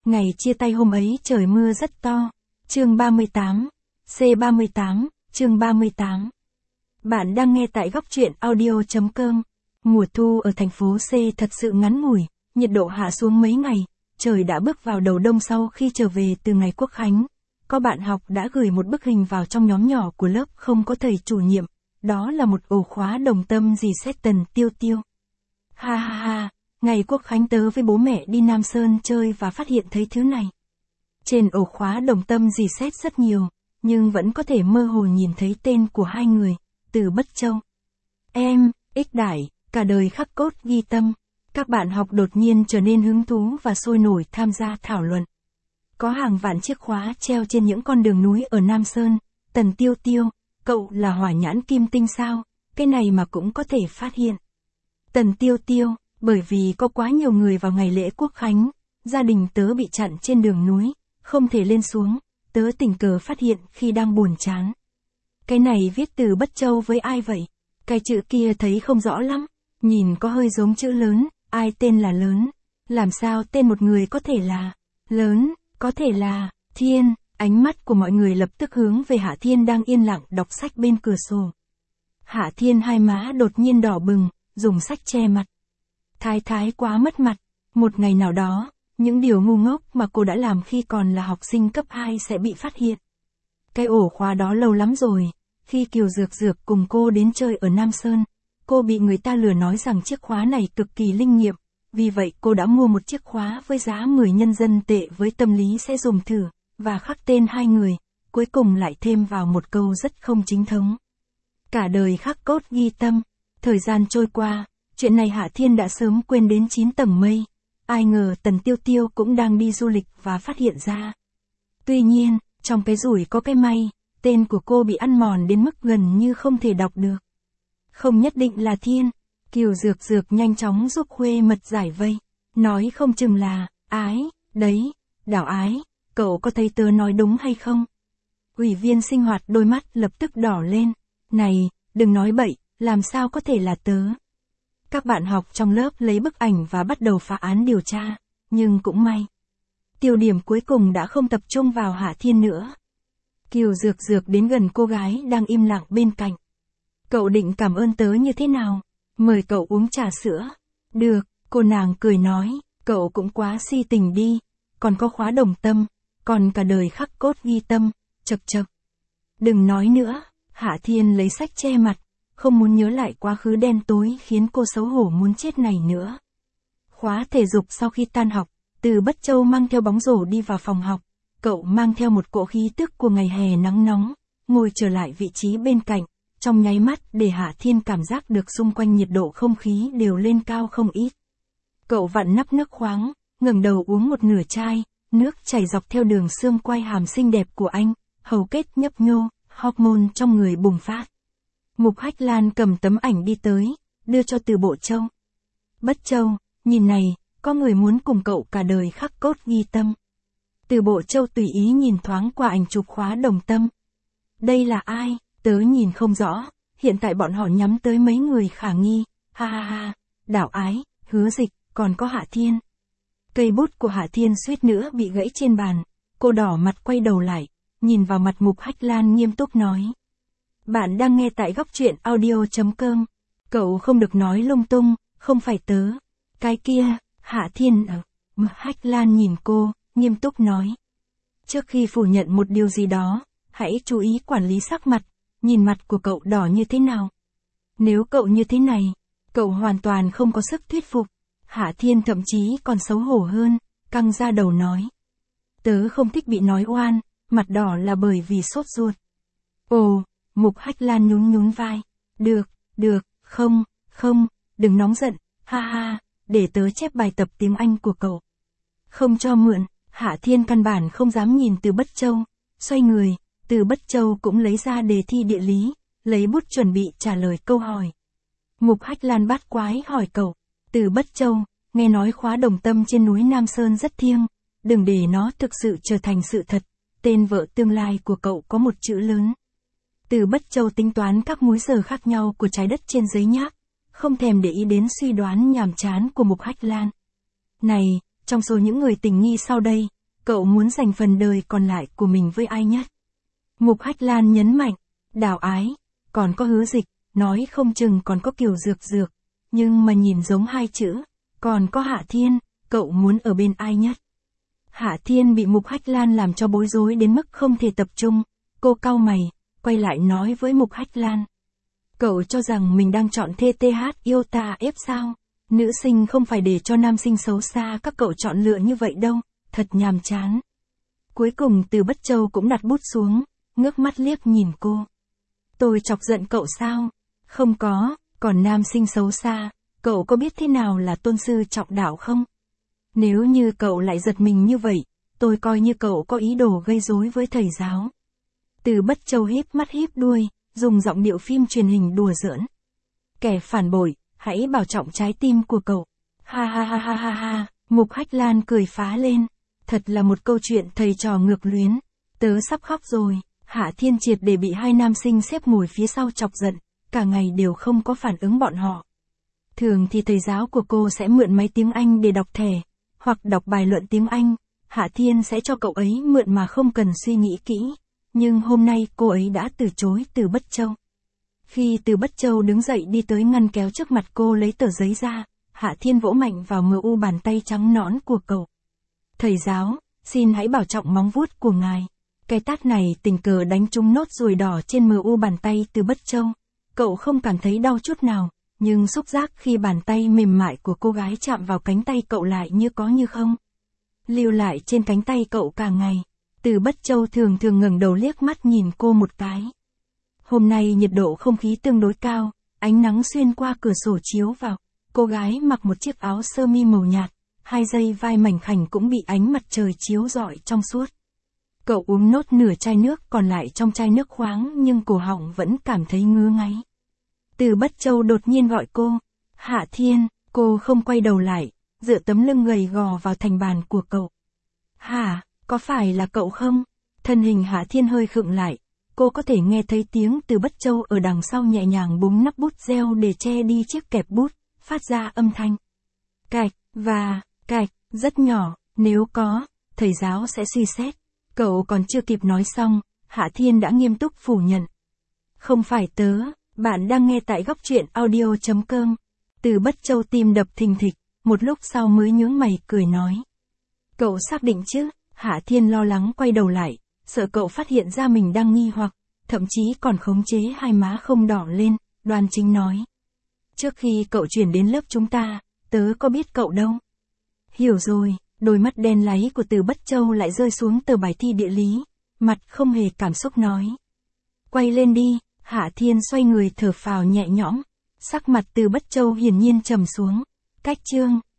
Ngày chia tay hôm ấy trời mưa rất to. Chương 38. C38, chương 38. Bạn đang nghe tại góc truyện audio.com. Mùa thu ở thành phố C thật sự ngắn ngủi, nhiệt độ hạ xuống mấy ngày, trời đã bước vào đầu đông sau khi trở về từ ngày Quốc khánh. Có bạn học đã gửi một bức hình vào trong nhóm nhỏ của lớp không có thầy chủ nhiệm, đó là một ổ khóa đồng tâm dì xét Tần Tiêu Tiêu. Ha ha ha, ngày Quốc khánh tớ với bố mẹ đi Nam Sơn chơi và phát hiện thấy thứ này. Trên ổ khóa đồng tâm dì xét rất nhiều, nhưng vẫn có thể mơ hồ nhìn thấy tên của hai người, Từ Bất Châu. Em, Ích Đại, cả đời khắc cốt ghi tâm. Các bạn học đột nhiên trở nên hứng thú và sôi nổi tham gia thảo luận. Có hàng vạn chiếc khóa treo trên những con đường núi ở Nam Sơn. Tần Tiêu Tiêu, cậu là hỏa nhãn kim tinh sao? Cái này mà cũng có thể phát hiện. Tần Tiêu Tiêu, bởi vì có quá nhiều người vào ngày lễ Quốc khánh, gia đình tớ bị chặn trên đường núi, không thể lên xuống, tớ tình cờ phát hiện khi đang buồn chán. Cái này viết Từ Bất Châu với ai vậy? Cái chữ kia thấy không rõ lắm, nhìn có hơi giống chữ lớn, ai tên là lớn? Làm sao tên một người có thể là lớn, có thể là Thiên? Ánh mắt của mọi người lập tức hướng về Hạ Thiên đang yên lặng đọc sách bên cửa sổ. Hạ Thiên hai má đột nhiên đỏ bừng, dùng sách che mặt. Thái quá mất mặt. Một ngày nào đó, những điều ngu ngốc mà cô đã làm khi còn là học sinh cấp 2 sẽ bị phát hiện. Cái ổ khóa đó lâu lắm rồi, khi Kiều Dược Dược cùng cô đến chơi ở Nam Sơn, cô bị người ta lừa nói rằng chiếc khóa này cực kỳ linh nghiệm, vì vậy cô đã mua một chiếc khóa với giá 10 nhân dân tệ với tâm lý sẽ dùng thử, và khắc tên hai người, cuối cùng lại thêm vào một câu rất không chính thống. Cả đời khắc cốt ghi tâm. Thời gian trôi qua, chuyện này Hạ Thiên đã sớm quên đến 9 tầng mây. Ai ngờ Tần Tiêu Tiêu cũng đang đi du lịch và phát hiện ra. Tuy nhiên, trong cái rủi có cái may, tên của cô bị ăn mòn đến mức gần như không thể đọc được. Không nhất định là Thiên. Kiều Dược Dược nhanh chóng giúp khuê mật giải vây. Nói không chừng là Ái, đấy, Đào Ái, cậu có thấy tớ nói đúng hay không? Ủy viên sinh hoạt đôi mắt lập tức đỏ lên. Này, đừng nói bậy, làm sao có thể là tớ? Các bạn học trong lớp lấy bức ảnh và bắt đầu phá án điều tra, nhưng cũng may. Tiêu điểm cuối cùng đã không tập trung vào Hạ Thiên nữa. Kiều Dược Dược đến gần cô gái đang im lặng bên cạnh. Cậu định cảm ơn tớ như thế nào? Mời cậu uống trà sữa. Được, cô nàng cười nói, cậu cũng quá si tình đi, còn có khóa đồng tâm, còn cả đời khắc cốt ghi tâm, chậc chậc. Đừng nói nữa, Hạ Thiên lấy sách che mặt, không muốn nhớ lại quá khứ đen tối khiến cô xấu hổ muốn chết này nữa. Khóa thể dục sau khi tan học, Từ Bất Châu mang theo bóng rổ đi vào phòng học, cậu mang theo một cỗ khí tức của ngày hè nắng nóng, ngồi trở lại vị trí bên cạnh, trong nháy mắt để Hạ Thiên cảm giác được xung quanh nhiệt độ không khí đều lên cao không ít. Cậu vặn nắp nước khoáng, ngẩng đầu uống một nửa chai, nước chảy dọc theo đường xương quai hàm xinh đẹp của anh, hầu kết nhấp nhô, hormone trong người bùng phát. Mục Hách Lan cầm tấm ảnh đi tới, đưa cho Từ Bộ Châu. Bất Châu, nhìn này, có người muốn cùng cậu cả đời khắc cốt ghi tâm. Từ Bộ Châu tùy ý nhìn thoáng qua ảnh chụp khóa đồng tâm. Đây là ai? Tớ nhìn không rõ, hiện tại bọn họ nhắm tới mấy người khả nghi, ha ha ha, Đào Ái, Hứa Dịch, còn có Hạ Thiên. Cây bút của Hạ Thiên suýt nữa bị gãy trên bàn, cô đỏ mặt quay đầu lại, nhìn vào mặt Mục Hách Lan nghiêm túc nói. Bạn đang nghe tại góc truyện audio.com, cậu không được nói lung tung, không phải tớ. Cái kia, Hạ Thiên Mục Hách Lan nhìn cô, nghiêm túc nói. Trước khi phủ nhận một điều gì đó, hãy chú ý quản lý sắc mặt, nhìn mặt của cậu đỏ như thế nào. Nếu cậu như thế này, cậu hoàn toàn không có sức thuyết phục. Hạ Thiên thậm chí còn xấu hổ hơn, căng ra đầu nói. Tớ không thích bị nói oan, mặt đỏ là bởi vì sốt ruột. Ồ, Mục Hách Lan nhún vai. Được, không, đừng nóng giận, ha ha, để tớ chép bài tập tiếng Anh của cậu. Không cho mượn, Hạ Thiên căn bản không dám nhìn Từ Bất Châu, xoay người, Từ Bất Châu cũng lấy ra đề thi địa lý, lấy bút chuẩn bị trả lời câu hỏi. Mục Hách Lan bát quái hỏi cậu, Từ Bất Châu, nghe nói khóa đồng tâm trên núi Nam Sơn rất thiêng, đừng để nó thực sự trở thành sự thật, tên vợ tương lai của cậu có một chữ lớn. Từ Bất Châu tính toán các múi giờ khác nhau của trái đất trên giấy nháp, không thèm để ý đến suy đoán nhàm chán của Mục Hách Lan. Này, trong số những người tình nghi sau đây, Cậu muốn dành phần đời còn lại của mình với ai nhất? Mục Hách Lan nhấn mạnh, Đào Ái, còn có Hứa Dịch, nói không chừng còn có Kiều Dược Dược, nhưng mà nhìn giống hai chữ, còn có Hạ Thiên, cậu muốn ở bên ai nhất? Hạ Thiên bị Mục Hách Lan làm cho bối rối đến mức không thể tập trung, cô cau mày, quay lại nói với Mục Hách Lan. Cậu cho rằng mình đang chọn TTH yêu ta ép sao? Nữ sinh không phải để cho nam sinh xấu xa các cậu chọn lựa như vậy đâu, thật nhàm chán. Cuối cùng Từ Bất Châu cũng đặt bút xuống, ngước mắt liếc nhìn cô. Tôi chọc giận cậu sao? Không có, còn nam sinh xấu xa, cậu có biết thế nào là tôn sư trọng đạo không? Nếu như cậu lại giật mình như vậy, tôi coi như cậu có ý đồ gây rối với thầy giáo. Từ Bất Châu híp mắt híp đuôi, dùng giọng điệu phim truyền hình đùa giỡn. Kẻ phản bội, hãy bảo trọng trái tim của cậu. Ha ha ha ha ha ha, Mục Hách Lan cười phá lên. Thật là một câu chuyện thầy trò ngược luyến. Tớ sắp khóc rồi. Hạ Thiên triệt để bị hai nam sinh xếp ngồi phía sau chọc giận, cả ngày đều không có phản ứng bọn họ. Thường thì thầy giáo của cô sẽ mượn máy tiếng Anh để đọc thẻ, hoặc đọc bài luận tiếng Anh, Hạ Thiên sẽ cho cậu ấy mượn mà không cần suy nghĩ kỹ. Nhưng hôm nay cô ấy đã từ chối Từ Bất Châu. Khi Từ Bất Châu đứng dậy đi tới ngăn kéo trước mặt cô lấy tờ giấy ra, Hạ Thiên vỗ mạnh vào mu bàn tay trắng nõn của cậu. Thầy giáo, xin hãy bảo trọng móng vuốt của ngài. Cái tát này tình cờ đánh trúng nốt ruồi đỏ trên mu bàn tay Từ Bất Châu. Cậu không cảm thấy đau chút nào, nhưng xúc giác khi bàn tay mềm mại của cô gái chạm vào cánh tay cậu lại như có như không. Lưu lại trên cánh tay cậu cả ngày. Từ Bất Châu thường ngẩng đầu liếc mắt nhìn cô một cái. Hôm nay nhiệt độ không khí tương đối cao, ánh nắng xuyên qua cửa sổ chiếu vào. Cô gái mặc một chiếc áo sơ mi màu nhạt, hai dây vai mảnh khảnh cũng bị ánh mặt trời chiếu rọi trong suốt. Cậu uống nốt nửa chai nước còn lại trong chai nước khoáng nhưng cổ họng vẫn cảm thấy ngứa ngáy. Từ Bất Châu đột nhiên gọi cô. Hạ Thiên, cô không quay đầu lại, dựa tấm lưng gầy gò vào thành bàn của cậu. Hả, có phải là cậu không? Thân hình Hạ Thiên hơi khựng lại, cô có thể nghe thấy tiếng Từ Bất Châu ở đằng sau nhẹ nhàng búng nắp bút gel để che đi chiếc kẹp bút, phát ra âm thanh. Cạch, và, cạch, rất nhỏ, nếu có, thầy giáo sẽ suy xét. Cậu còn chưa kịp nói xong, Hạ Thiên đã nghiêm túc phủ nhận. Không phải tớ, bạn đang nghe tại góc truyện audio.com. Từ Bất Châu tim đập thình thịch, một lúc sau mới nhướng mày cười nói. Cậu xác định chứ? Hạ Thiên lo lắng quay đầu lại, sợ cậu phát hiện ra mình đang nghi hoặc, thậm chí còn khống chế hai má không đỏ lên, đoan chính nói. Trước khi cậu chuyển đến lớp chúng ta, tớ có biết cậu đâu. Hiểu rồi, đôi mắt đen láy của Từ Bất Châu lại rơi xuống tờ bài thi địa lý, mặt không hề cảm xúc nói. Quay lên đi, Hạ Thiên xoay người thở phào nhẹ nhõm, sắc mặt Từ Bất Châu hiển nhiên trầm xuống. Cách chương